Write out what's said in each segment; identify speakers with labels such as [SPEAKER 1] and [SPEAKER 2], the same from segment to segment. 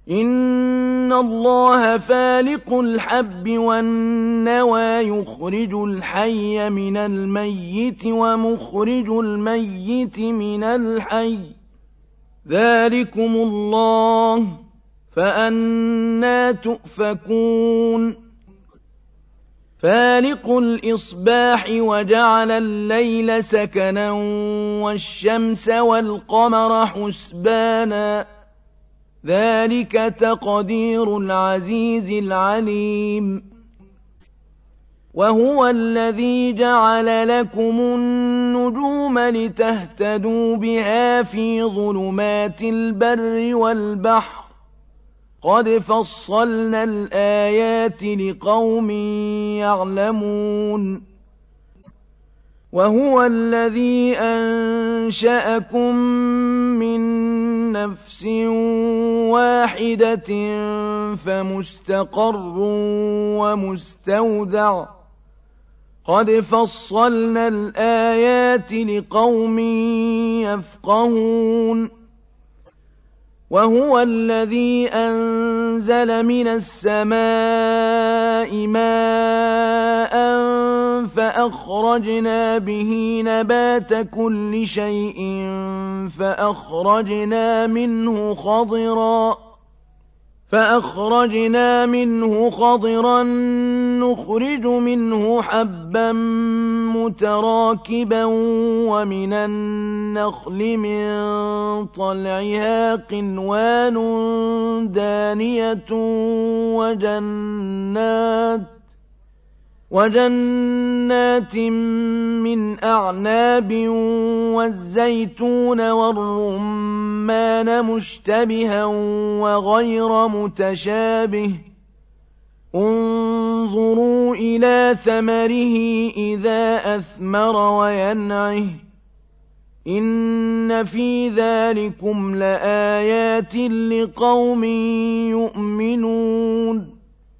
[SPEAKER 1] إِنَّ اللَّهَ فَالِقُ الْحَبِّ وَالنَّوَىٰ يُخْرِجُ الْحَيَّ مِنَ الْمَيِّتِ وَمُخْرِجُ الْمَيِّتِ مِنَ الْحَيِّ ۚ ذَٰلِكُمُ اللَّهُ فَأَنَّىٰ تُؤْفَكُونَ فَالِقُ الْإِصْبَاحِ وَجَعَلَ اللَّيْلَ سَكَنًا وَالشَّمْسَ وَالْقَمَرَ حُسْبَانًا ۚ ذَٰلِكَ تَقْدِيرُ الْعَزِيزِ الْعَلِيمِ وَهُوَ الَّذِي جَعَلَ لَكُمُ النُّجُومَ لِتَهْتَدُوا بِهَا فِي ظُلُمَاتِ الْبَرِّ وَالْبَحْرِ ۗ قَدْ فَصَّلْنَا الْآيَاتِ لِقَوْمٍ يَعْلَمُونَ وَهُوَ الَّذِي أَنشَأَكُم مِّن نَّفْسٍ وَاحِدَةٍ فَمُسْتَقَرٌّ وَمُسْتَوْدَعٌ ۗ قَدْ فَصَّلْنَا الْآيَاتِ لِقَوْمٍ يَفْقَهُونَ وَهُوَ الَّذِي أَنزَلَ مِنَ السَّمَاءِ مَاءً فَأَخْرَجْنَا بِهِ نَبَاتَ كُلِّ شَيْءٍ فَأَخْرَجْنَا مِنْهُ خَضِرًا نُّخْرِجُ مِنْهُ حَبًّا مُّتَرَاكِبًا وَمِنَ النَّخْلِ مِن طَلْعِهَا قِنْوَانٌ دَانِيَةٌ وَجَنَّاتٍ مِّنْ أَعْنَابٍ وَالزَّيْتُونَ وَالرُّمَّانَ مُشْتَبِهًا وَغَيْرَ مُتَشَابِهٍ ۗ انظُرُوا إِلَىٰ ثَمَرِهِ إِذَا أَثْمَرَ وَيَنْعِهِ ۚ إِنَّ فِي ذَٰلِكُمْ لَآيَاتٍ لِقَوْمٍ يُؤْمِنُونَ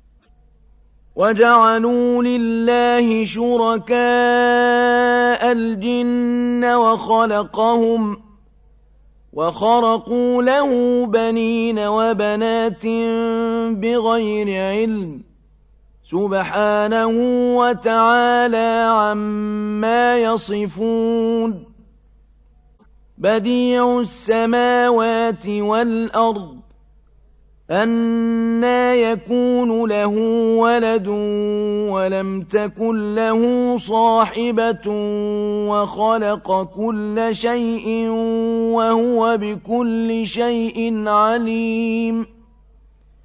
[SPEAKER 1] وَجَعَلُوا لِلَّهِ شُرَكَاءَ الْجِنَّ وَخَلَقَهُمْ وَخَرَقُوا لَهُ بَنِينَ وَبَنَاتٍ بِغَيْرِ عِلْمٍ ۚ سُبْحَانَهُ وَتَعَالَىٰ عَمَّا يَصِفُونَ بَدِيعُ السَّمَاوَاتِ وَالْأَرْضِ أَنَّىٰ يَكُونُ لَهُ وَلَدٌ وَلَمْ تَكُن لَّهُ صَاحِبَةٌ وَخَلَقَ كُلَّ شَيْءٍ وَهُوَ بِكُلِّ شَيْءٍ عَلِيمٌ